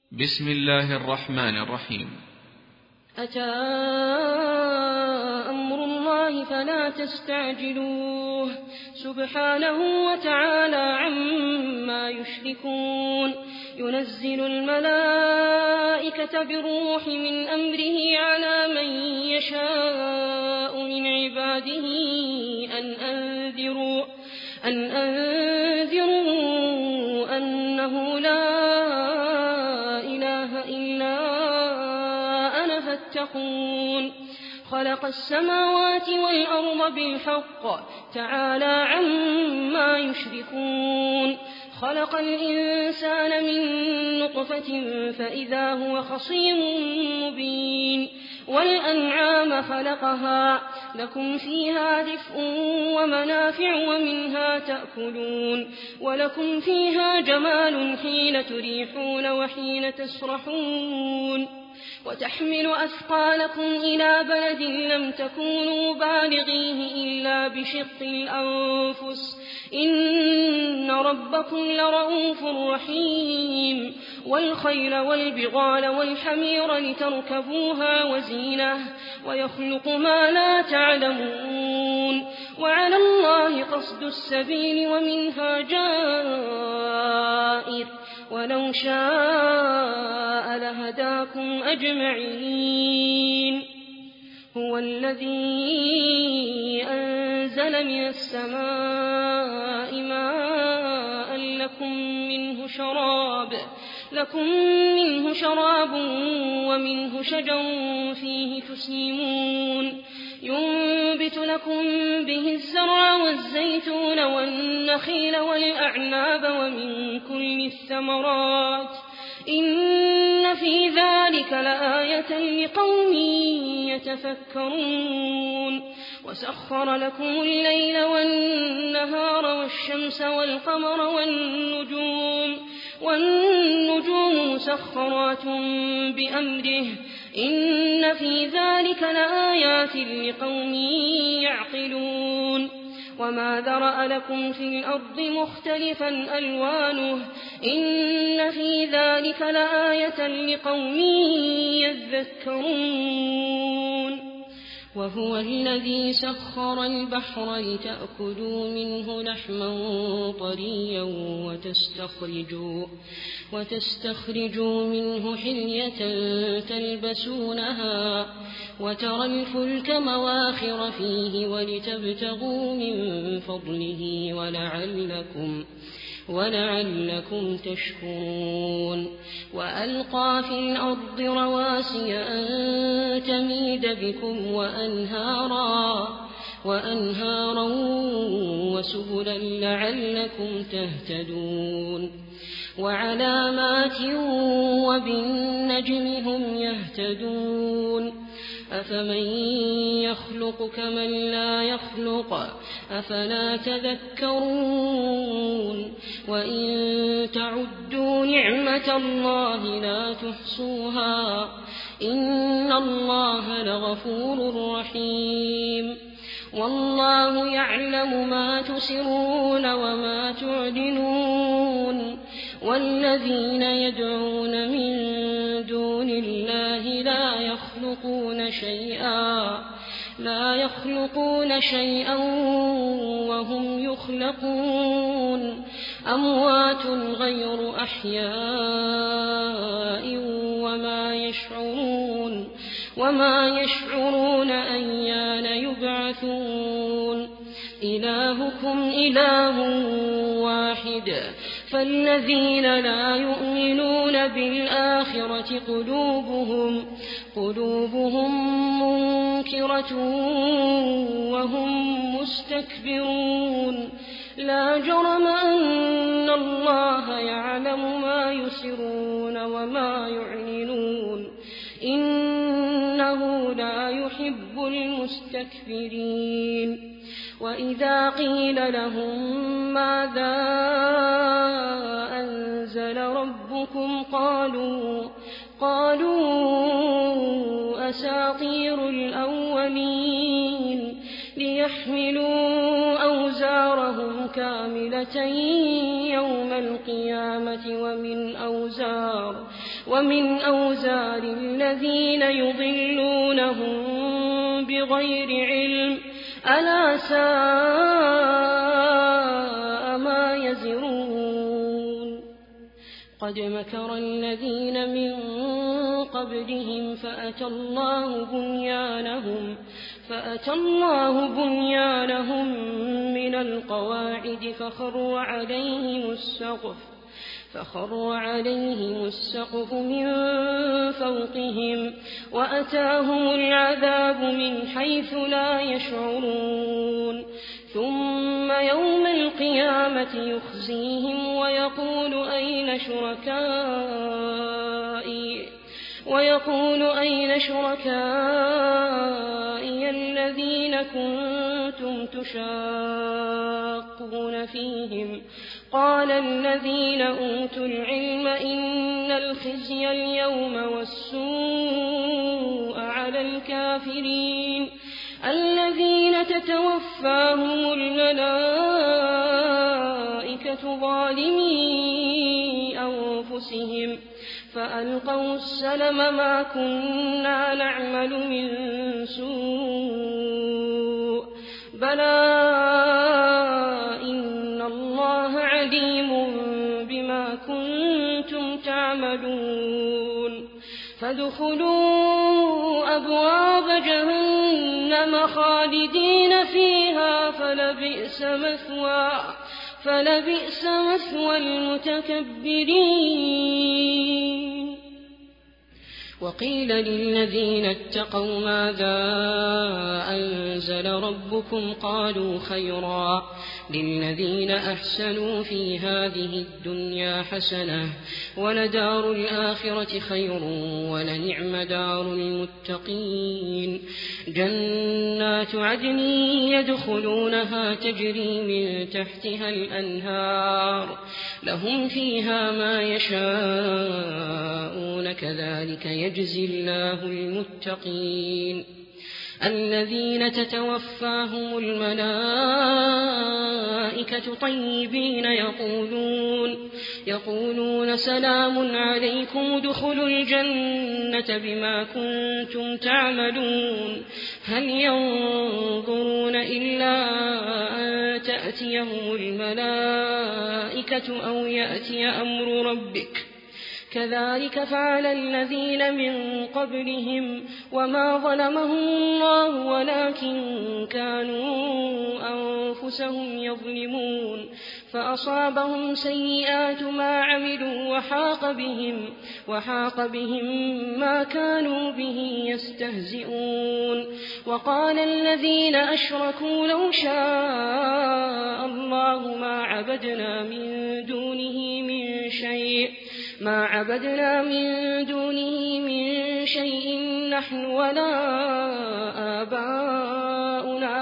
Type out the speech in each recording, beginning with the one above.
بسم الله الرحمن الرحيم. أتى أمر الله فلا تستعجلوه سبحانه وتعالى عما يشركون. ينزل الملائكة بالروح من أمره على من يشاء من عباده أن أنذروا أنه لا إله إلا أنا فاتقون. خلق السماوات والأرض بالحق تعالى عما يشركون. خلق الإنسان من نطفة فإذا هو خصيم مبين. والأنعام خلقها لكم فيها دفء ومنافع ومنها تأكلون ولكم فيها جمال حين تريحون وحين تسرحون. وتحمل أثقالكم إلى بلد لم تكونوا بالغيه إلا بشق الأنفس إن ربكم لرؤوف رحيم. والخيل والبغال والحمير لتركبوها وزينة ويخلق ما لا تعلمون. وعلى الله قصد السبيل ومنها جائر ولو شاء لهداكم أجمعين. هو الذي أنزل من السماء ماء لكم منه شراب ومنه شجر فيه تسيمون. ينبت لكم به الزرع والزيتون والنخيل والأعناب ومن كل الثمرات إن في ذلك لآية لقوم يتفكرون. وسخر لكم الليل والنهار والشمس والقمر والنجوم مسخرات بأمره إن في ذلك لآيات لقوم يعقلون. وما ذرأ لكم في الأرض مختلفا ألوانه إن في ذلك لآية لقوم يذكرون. وهو الذي سخر البحر لتأكلوا منه لحما طريا وتستخرجوا منه حلية تلبسونها وترى الفلك مواخر فيه ولتبتغوا من فضله ولعلكم تشكرون. وألقى في الأرض رواسي أن تميد بكم وأنهارا وسبلا لعلكم تهتدون. وعلامات وبالنجم هم يهتدون. أفمن يخلق كمن لا يخلق أفلا تذكرون. وإن تعدوا نعمة الله لا تحصوها إن الله لغفور رحيم. والله يعلم ما تسرون وما تعلنون. والذين يدعون من دون الله لا يخلقون شيئا وهم يخلقون. أموات غير أحياء وما يشعرون أيان يبعثون. إلهكم إله واحد فالذين لا يؤمنون بالآخرة قلوبهم منكرة وهم مستكبرون. لا جرم أن الله يعلم ما يسرون وما يعلنون إنه لا يحب المستكبرين. وإذا قيل لهم ماذا أنزل ربكم قالوا أساطير الأولين ليحملوا أوزارهم كاملة يوم القيامة ومن أوزار الذين يضلونهم بغير علم ألا ساء ما يزرون قد مكر الذين من قبلهم فأتى الله بنيانهم من القواعد فخر عليهم السقف من فوقهم وأتاهم العذاب من حيث لا يشعرون ثم يوم القيامة يخزيهم ويقول أين شركائي الذين كنتم تشاقون فيهم قال الذين أوتوا العلم إن الخزي اليوم والسوء على الكافرين الذين تتوفاهم الملائكة ظالمي أنفسهم فألقوا السلم ما كنا نعمل من سوء بلى إن الله عليم بما كنتم تعملون فادخلوا أبواب جهنم خالدين فيها فلبئس مثوى المتكبرين وقيل للذين اتقوا ماذا أنزل ربكم قالوا خيرا للذين أحسنوا في هذه الدنيا حسنة ولدار الآخرة خير ولنعم دار المتقين جنات عدن يدخلونها تجري من تحتها الأنهار لهم فيها ما يشاءون كذلك يجزي الله المتقين الذين تتوفاهم الملائكة طيبين يقولون سلام عليكم ادخلوا الجنة بما كنتم تعملون هل ينظرون إلا أن تأتيهم الملائكة أو يأتي أمر ربك كذلك فعل الذين من قبلهم وما ظلمهم الله ولكن كانوا أنفسهم يظلمون فأصابهم سيئات ما عملوا وحاق بهم ما كانوا به يستهزئون وقال الذين أشركوا لو شاء الله ما عبدنا من دونه من شيء نحن ولا آباؤنا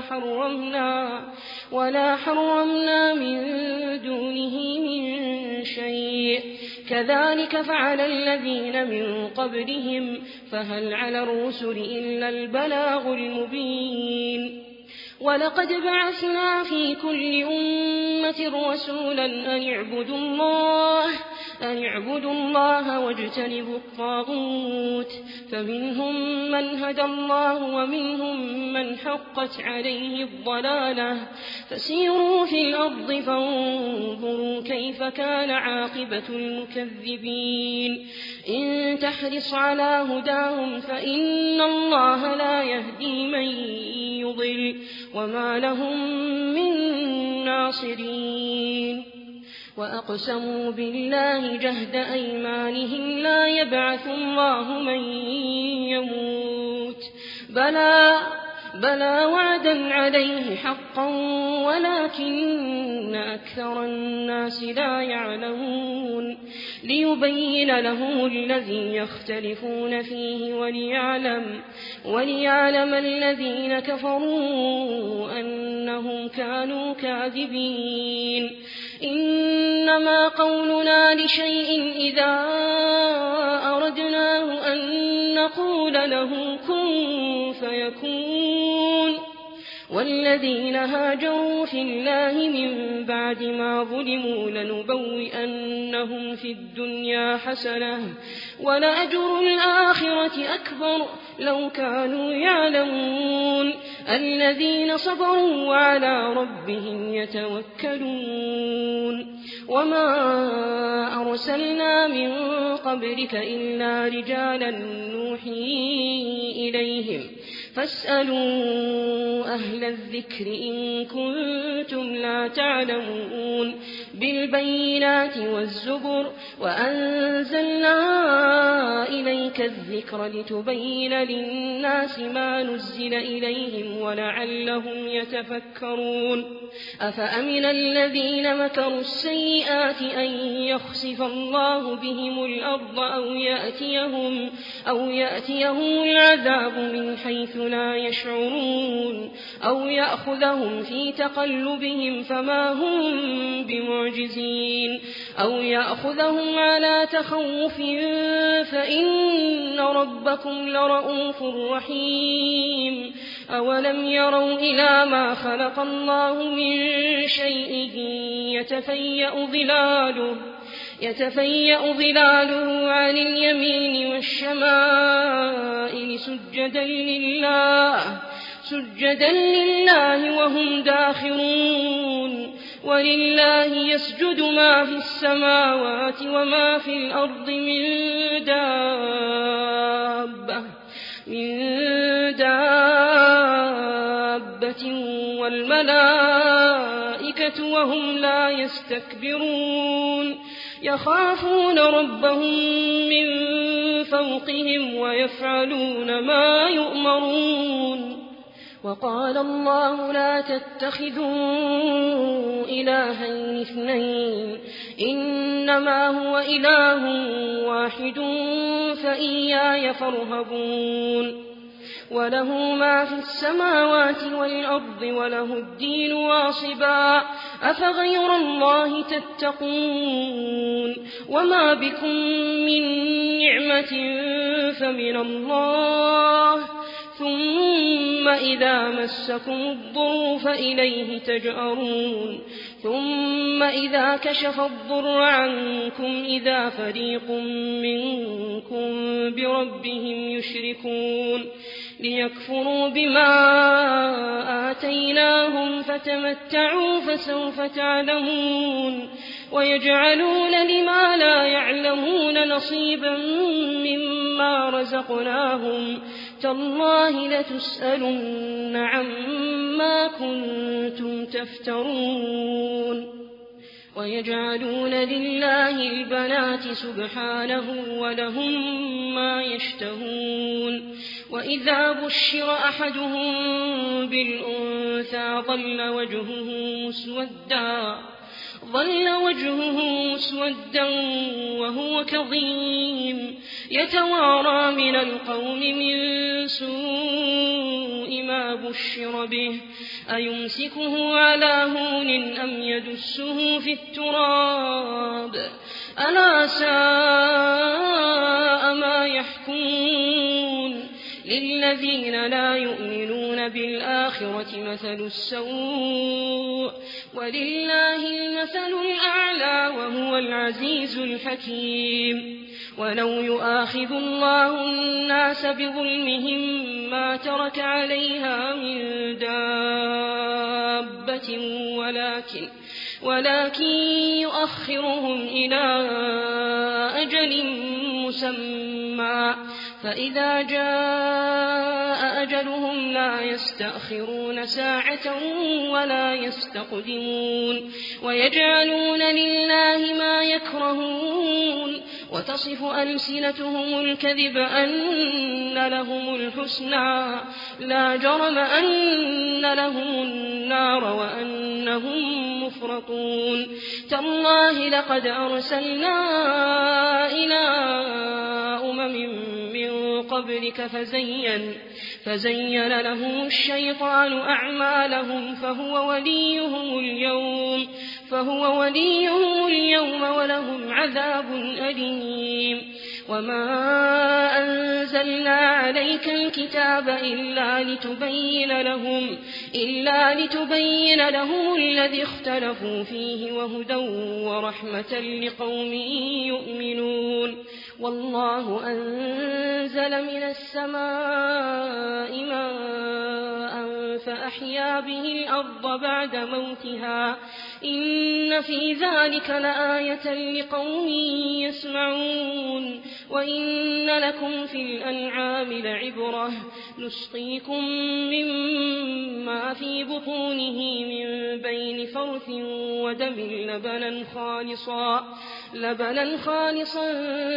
ولا حرمنا من دونه من شيء كذلك فعل الذين من قبلهم فهل على الرسل إلا البلاغ المبين ولقد بعثنا في كل أمة رسولا أن اعبدوا الله واجتنبوا الطاغوت فمنهم من هدى الله ومنهم من حقت عليه الضلالة فسيروا في الأرض فانظروا كيف كان عاقبة المكذبين إن تحرص على هداهم فإن الله لا يهدي من يضل وما لهم من ناصرين وأقسموا بالله جهد أيمانهم لا يبعث الله من يموت بلى وعدا عليه حقا ولكن أكثر الناس لا يعلمون ليبين لهم الذي يختلفون فيه وليعلم الذين كفروا أنهم كانوا كاذبين إنما قولنا لشيء إذا أردناه أن نقول له كن فيكون والذين هاجروا في الله من بعد ما ظلموا لنبوئنهم في الدنيا حسنة ولأجر الآخرة أكبر لو كانوا يعلمون الذين صبروا وعلى ربهم يتوكلون وما أرسلنا من قبلك إلا رجالا نوحي إليهم فاسألوا أهل الذكر إن كنتم لا تعلمون بالبينات والزبر وأنزلنا إليك الذكر لتبين للناس ما نزل إليهم ولعلهم يتفكرون أفأمن الذين مكروا السيئات أن يخسف الله بهم الأرض أو يأتيهم العذاب من حيث لا يشعرون أو يأخذهم في تقلبهم فما هم بمعجزين أو يأخذهم على تخوف فإن ربكم لرؤوف رحيم أولم يروا إلى ما خلق الله من شيء يتفيأ ظلاله عن اليمين والشمائل سجدا لله وهم داخرون ولله يسجد ما في السماوات وما في الأرض من دابة والملائكة وهم لا يستكبرون يخافون ربهم من فوقهم ويفعلون ما يؤمرون وقال الله لا تتخذوا إلهين اثنين إنما هو إله واحد فإياي فارهبون وله ما في السماوات والأرض وله الدين واصبا أفغير الله تتقون وما بكم من نعمة فمن الله ثم إذا مسكم الضر فإليه تجأرون ثم إذا كشف الضر عنكم إذا فريق منكم بربهم يشركون ليكفروا بما آتيناهم فتمتعوا فسوف تعلمون ويجعلون لما لا يعلمون نصيبا مما رزقناهم تالله لتسألن عما كنتم تفترون ويجعلون لله البنات سبحانه ولهم ما يشتهون وإذا بشر أحدهم بالأنثى ظل وجهه مسودا وهو كظيم يتوارى من القوم من سوء ما بشر به أيمسكه على هون أم يدسه في التراب ألا ساء ما يحكمون للذين لا يؤمنون بالآخرة مثل السوء ولله المثل الأعلى وهو العزيز الحكيم ولو يؤاخذ الله الناس بظلمهم ما ترك عليها من دابة ولكن يؤخرهم إلى أجل مسمى فإذا جاء أجلهم لا يستأخرون ساعة ولا يستقدمون ويجعلون لله ما يكرهون وتصف ألسنتهم الكذب أن لهم الحسنى لا جرم أن لهم النار وأنهم مفرطون تالله لقد أرسلنا إلى من قبلك فزين لهم الشيطان أعمالهم فهو وليهم اليوم ولهم عذاب أليم وما أنزلنا عليك الكتاب إلا لتبين لهم الذي اختلفوا فيه وهدى ورحمة لقوم يؤمنون والله أنزل من السماء ماء فأحيا به الأرض بعد موتها إن في ذلك لآية لقوم يسمعون وإن لكم في الأنعام لعبرة نسقيكم مما في بطونه من بين فرث ودم لبنا خالصا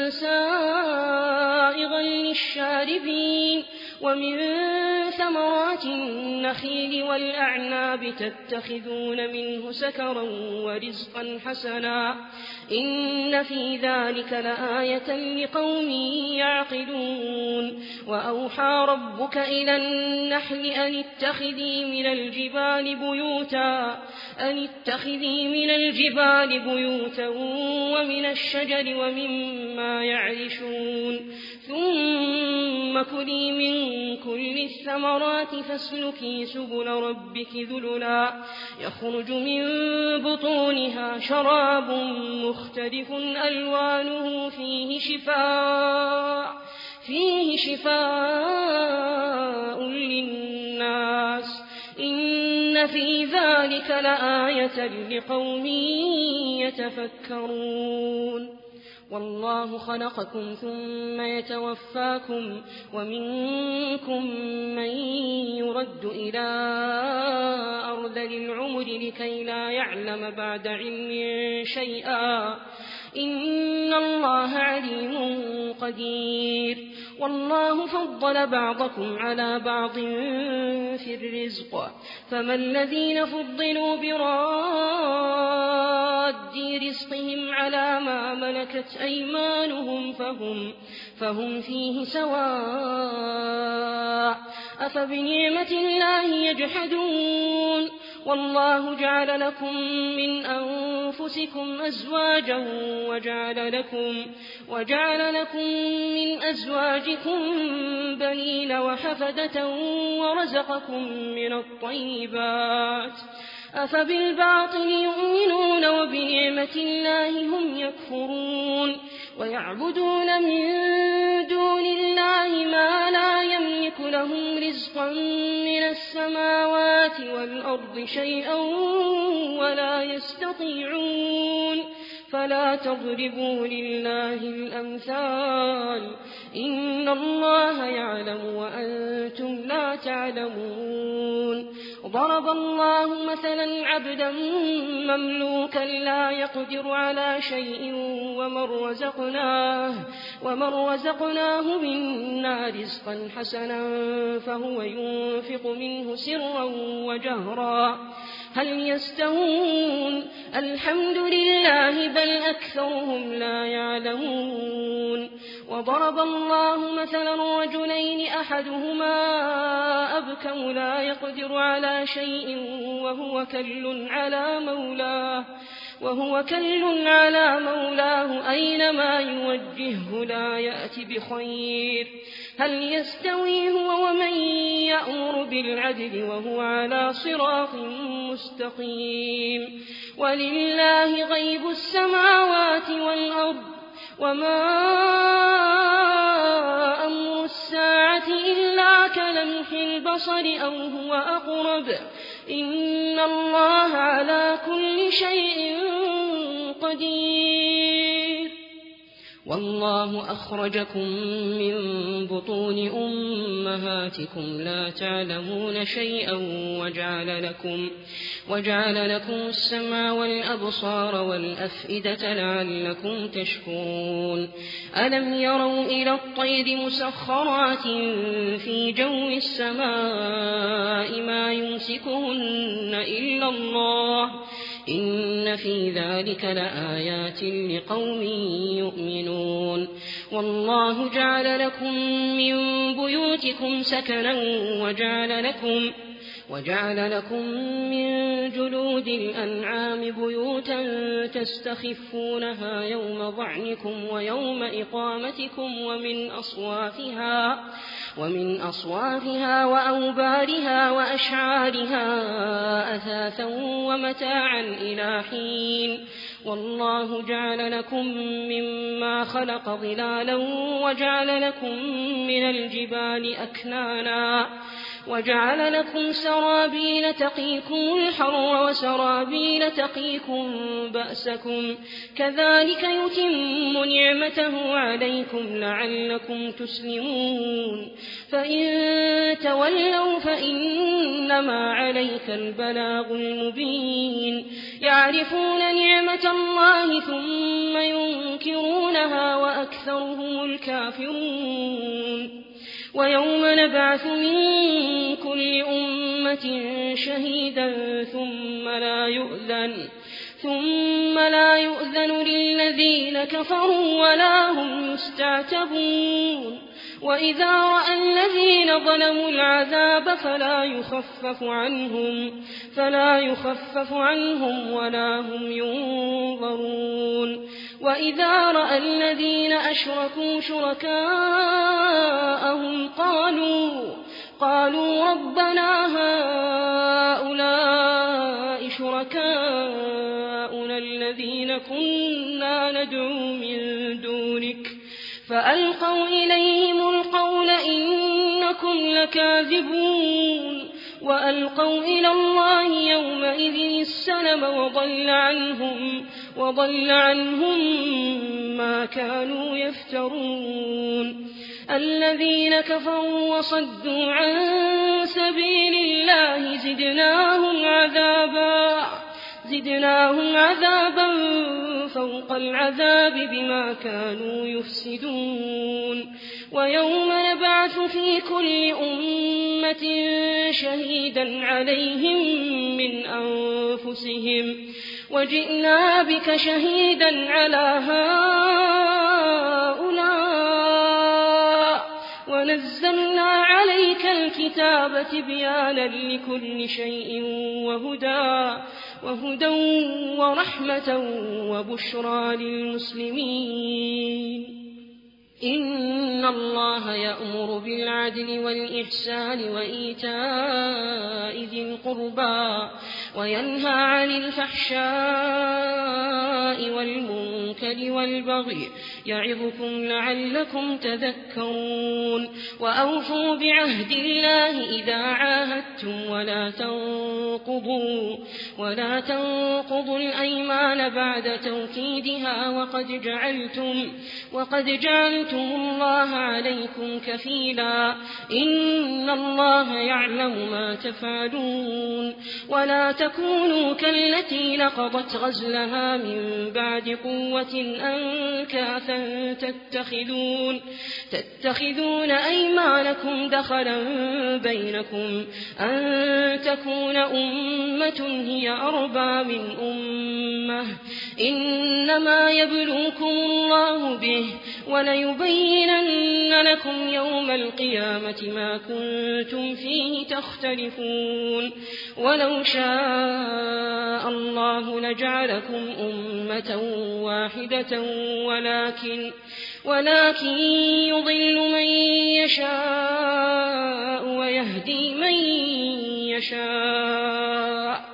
سائغا للشاربين ومن ثمرات النخيل والأعناب تتخذون منه سكرا ورزقا حسنا إن في ذلك لآية لقوم يعقلون وأوحى ربك إلى النحل أن اتخذي من الجبال بيوتا ومن الشجر ومما يعرشون ثم كلي من كل الثمرات فاسلكي سبل ربك ذللا يخرج من بطونها شراب مختلف ألوانه فيه شفاء للناس إن في ذلك لآية لقوم يتفكرون والله خلقكم ثم يتوفاكم ومنكم من يرد إلى أرذل العمر لكي لا يعلم بعد علم شيئا إن الله عليم قدير والله فضل بعضكم على بعض في الرزق فما الذين فضلوا براد رزقهم على ما ملكت أيمانهم فهم فيه سواء أفبنعمة الله يجحدون والله جعل لكم من أنفسكم أزواجا وجعل لكم من أزواجكم بنين وحفدة ورزقكم من الطيبات أفبالباطل يؤمنون وبنعمة الله هم يكفرون ويعبدون من دون الله ما لا يملك لهم رزقا من السماوات والأرض شيئا ولا يستطيعون فلا تضربوا لله الأمثال إن الله يعلم وأنتم لا تعلمون ضرب الله مثلا عبدا مملوكا لا يقدر على شيء ومن رزقناه منا رزقا حسنا فهو ينفق منه سرا وجهرا هل يستوون الحمد لله بل أكثرهم لا يعلمون وضرب الله مثلا رجلين أحدهما أبكم لا يقدر على شيء وهو كل على مولاه أينما يوجهه لا يأتي بخير هل يستوي هو ومن يأمر بالعدل وهو على صراط مستقيم ولله غيب السماوات والأرض وما أمر الساعة إلا كلمح البصر أو هو أقرب إن الله على كل شيء قدير والله أخرجكم من بطون أمهاتكم لا تعلمون شيئا وجعل لكم السمع والأبصار والأفئدة لعلكم تشكرون ألم يروا إلى الطير مسخرات في جو السماء ما يمسكهن إلا الله إن في ذلك لآيات لقوم يؤمنون والله جعل لكم من بيوتكم سكنا وجعل لكم من جلود الأنعام بيوتا تستخفونها يوم ظعنكم ويوم إقامتكم ومن أصوافها وأوبارها وأشعارها أثاثا ومتاعا إلى حين والله جعل لكم مما خلق ظلالا وجعل لكم من الجبال أكنانا وجعل لكم سرابيل تقيكم الحر وسرابيل تقيكم بأسكم كذلك يتم نعمته عليكم لعلكم تسلمون فإن تولوا فإنما عليك البلاغ المبين يعرفون نعمة الله ثم ينكرونها وأكثرهم الكافرون ويوم نبعث من كل أمة شهيدا ثم لا يؤذن للذين كفروا ولا هم يستعتبون وإذا رأى الذين ظلموا العذاب فلا يخفف عنهم ولا هم ينظرون وإذا رأى الذين أشركوا شركاءهم قالوا ربنا هؤلاء شركاؤنا الذين كنا ندعو من دونك فألقوا إليهم القول إنكم لكاذبون وألقوا إلى الله يومئذ السلم وضل عنهم ما كانوا يفترون الذين كفروا وصدوا عن سبيل الله زدناهم عذابا فوق العذاب بما كانوا يفسدون ويوم نبعث في كل أمة شهيدا عليهم من أنفسهم وجئنا بك شهيدا على هؤلاء ونزلنا عليك الكتاب تبيانا لكل شيء وهدى ورحمة وبشرى للمسلمين إن الله يأمر بالعدل والإحسان وإيتاء ذي القربى وينهى عن الفحشاء والمنكر والبغي يعظكم لعلكم تذكرون وأوفوا بعهد الله إذا عاهدتم ولا تنقضوا الأيمان بعد توكيدها وقد جعلتم الله عليكم كفيلا إن الله يعلم ما تفعلون ولا تكونوا كالتي نقضت غزلها من بعد قوة أنكاثا تتخذون أيمانكم دخلا بينكم أن تكون أمة هي أربى من أمة إنما يبلوكم الله به وليبينن لكم يوم القيامة ما كنتم فيه تختلفون ولو شاء الله لجعلكم أمة واحدة ولكن يضل من يشاء ويهدي من يشاء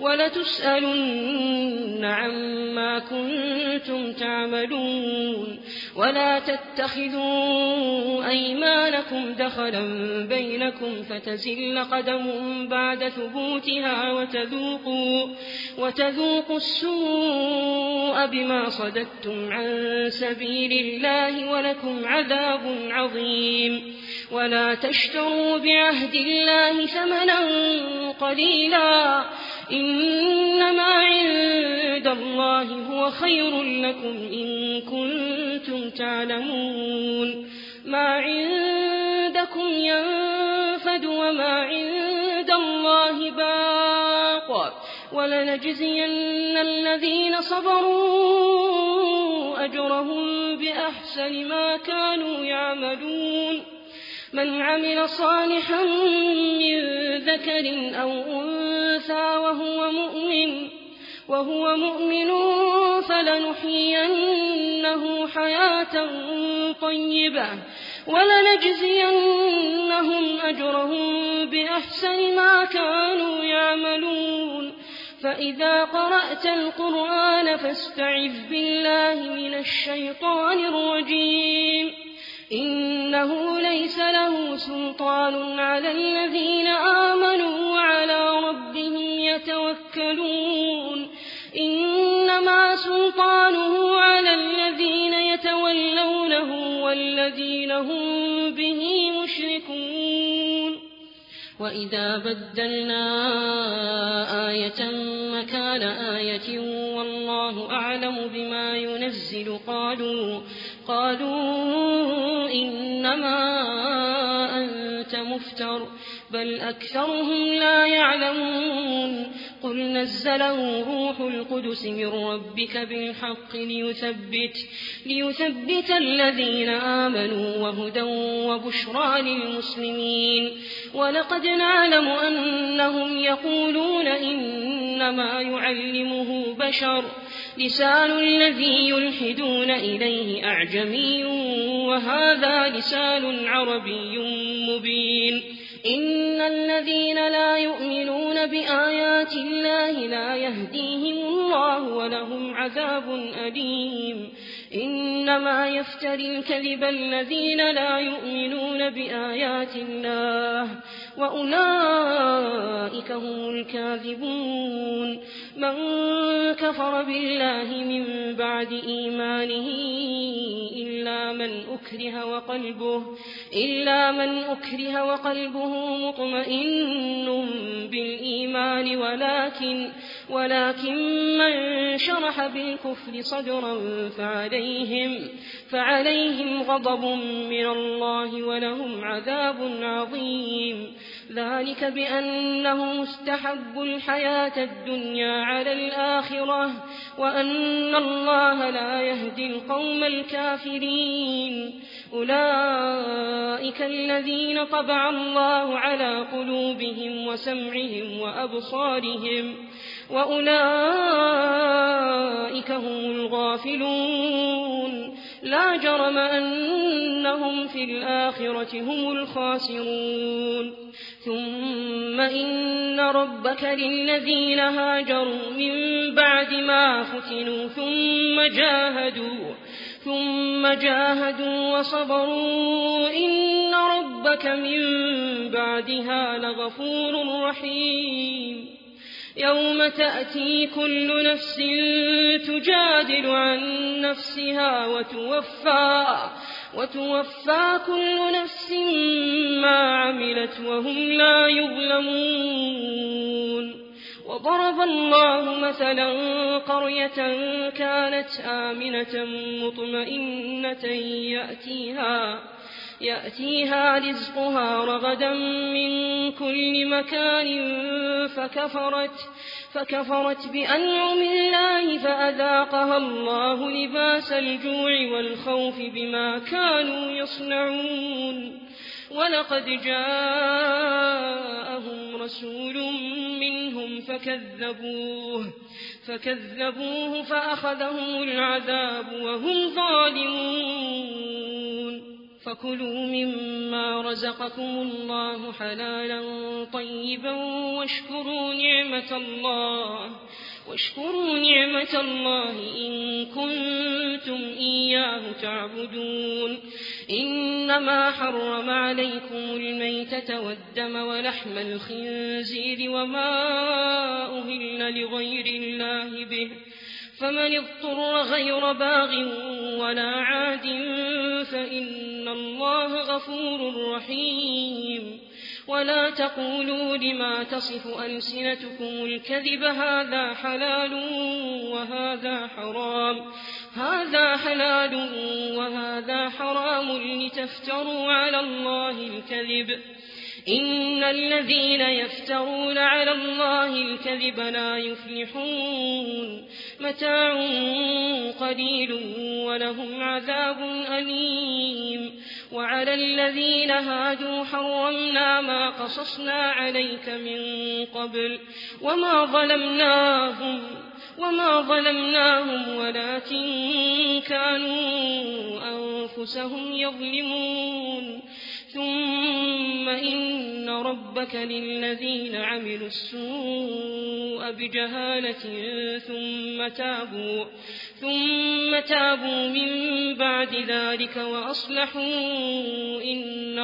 ولتسألن عما كنتم تعملون ولا تتخذوا أيمانكم دخلا بينكم فتزل قدم بعد ثبوتها وتذوقوا السوء بما صددتم عن سبيل الله ولكم عذاب عظيم ولا تشتروا بعهد الله ثمنا قليلا إنما عند الله هو خير لكم إن كنتم تعلمون ما عندكم ينفد وما عند الله باق ولنجزين الذين صبروا أجرهم بأحسن ما كانوا يعملون من عمل صالحا من ذكر أو أنثى وهو مؤمن فلنحيينه حياة طيبة ولنجزينهم أجرهم بأحسن ما كانوا يعملون فإذا قرأت القرآن فاستعذ بالله من الشيطان الرجيم إنه ليس له سلطان على الذين آمنوا وعلى ربهم يتوكلون إنما سلطانه على الذين يتولونه والذين هم به مشركون وإذا بدلنا آية مكان آية والله أعلم بما ينزل قالوا إنما أنت مفتر بل أكثرهم لا يعلمون قل نزله روح القدس من ربك بالحق ليثبت الذين آمنوا وهدى وبشرى للمسلمين ولقد نعلم أنهم يقولون إنما يعلمه بشر لسان الذي يلحدون إليه أعجمي وهذا لسان عربي مبين إن الذين لا يؤمنون بآيات الله لا يهديهم الله ولهم عذاب أليم إنما يفتري الكذب الذين لا يؤمنون بآيات الله وأولئك هم الكاذبون من كفر بالله من بعد إيمانه إلا من أكره وقلبه مطمئن بالإيمان ولكن من شرح بالكفر صدرا فعليهم غضب من الله ولهم عذاب عظيم ذلك بأنهم استحبوا الحياة الدنيا على الآخرة وأن الله لا يهدي القوم الكافرين أولئك الذين طبع الله على قلوبهم وسمعهم وأبصارهم وأولئك هم الغافلون لا جرم أنهم في الآخرة هم الخاسرون ثم إن ربك للذين هاجروا من بعد ما فتنوا ثم جاهدوا وصبروا إن ربك من بعدها لغفور رحيم يوم تأتي كل نفس تجادل عن نفسها وتوفى كل نفس ما عملت وهم لا يظلمون وضرب الله مثلا قرية كانت آمنة مطمئنة يأتيها رزقها رغدا من كل مكان فكفرت بأنعم الله فأذاقها الله لباس الجوع والخوف بما كانوا يصنعون ولقد جاءهم رسول منهم فكذبوه فأخذهم العذاب وهم ظالمون فكلوا مما رزقكم الله حلالا طيبا واشكروا نعمة الله إن كنتم إياه تعبدون إنما حرم عليكم الميتة والدم ولحم الخنزير وما أهل لغير الله به فمن اضطر غير باغ ولا عاد فإن الله غفور رحيم ولا تقولوا لما تصف ألسنتكم الكذب هذا حلال وهذا حرام لتفتروا على الله الكذب إن الذين يفترون على الله الكذب لا يفلحون متاع قليل ولهم عذاب أليم وعلى الذين هادوا حرمنا ما قصصنا عليك من قبل وما ظلمناهم ولكن كانوا أنفسهم يظلمون ثم إن ربك للذين عملوا السوء بجهالة ثم تابوا من بعد ذلك وأصلحوا إن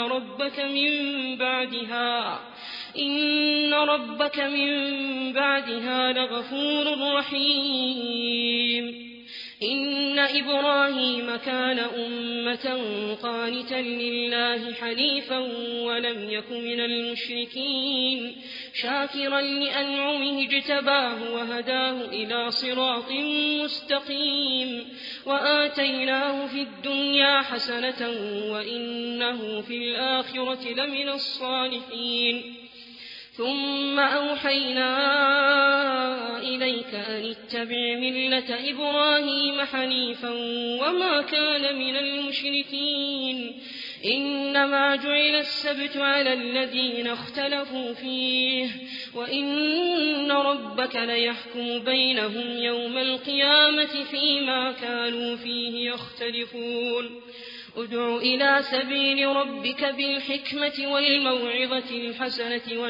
ربك من بعدها لغفور رحيم إن إبراهيم كان أمة قانتا لله حنيفا ولم يك من المشركين شاكرا لأنعمه اجتباه وهداه إلى صراط مستقيم وآتيناه في الدنيا حسنة وإنه في الآخرة لمن الصالحين ثم أوحينا إليك أن اتبع ملة إبراهيم حنيفا وما كان من المشركين إنما جعل السبت على الذين اختلفوا فيه وإن ربك ليحكم بينهم يوم القيامة فيما كانوا فيه يختلفون ادع إلى سبيل ربك بالحكمة والموعظة الحسنة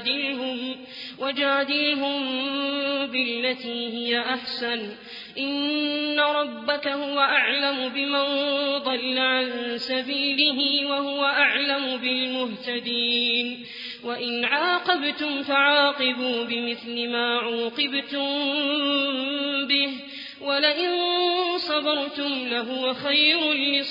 وجادلهم بالتي هي أحسن إن ربك هو أعلم بمن ضل عن سبيله وهو أعلم بالمهتدين وإن عاقبتم فعاقبوا بمثل ما عوقبتم به ولئن صبرتم لهو خير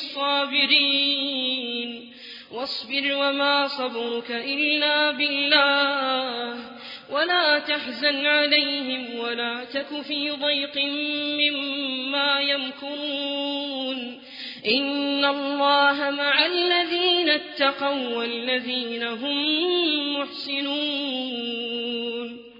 للصابرين واصبر وما صبرك إلا بالله ولا تحزن عليهم ولا تك في ضيق مما يمكرون إن الله مع الذين اتقوا والذين هم محسنون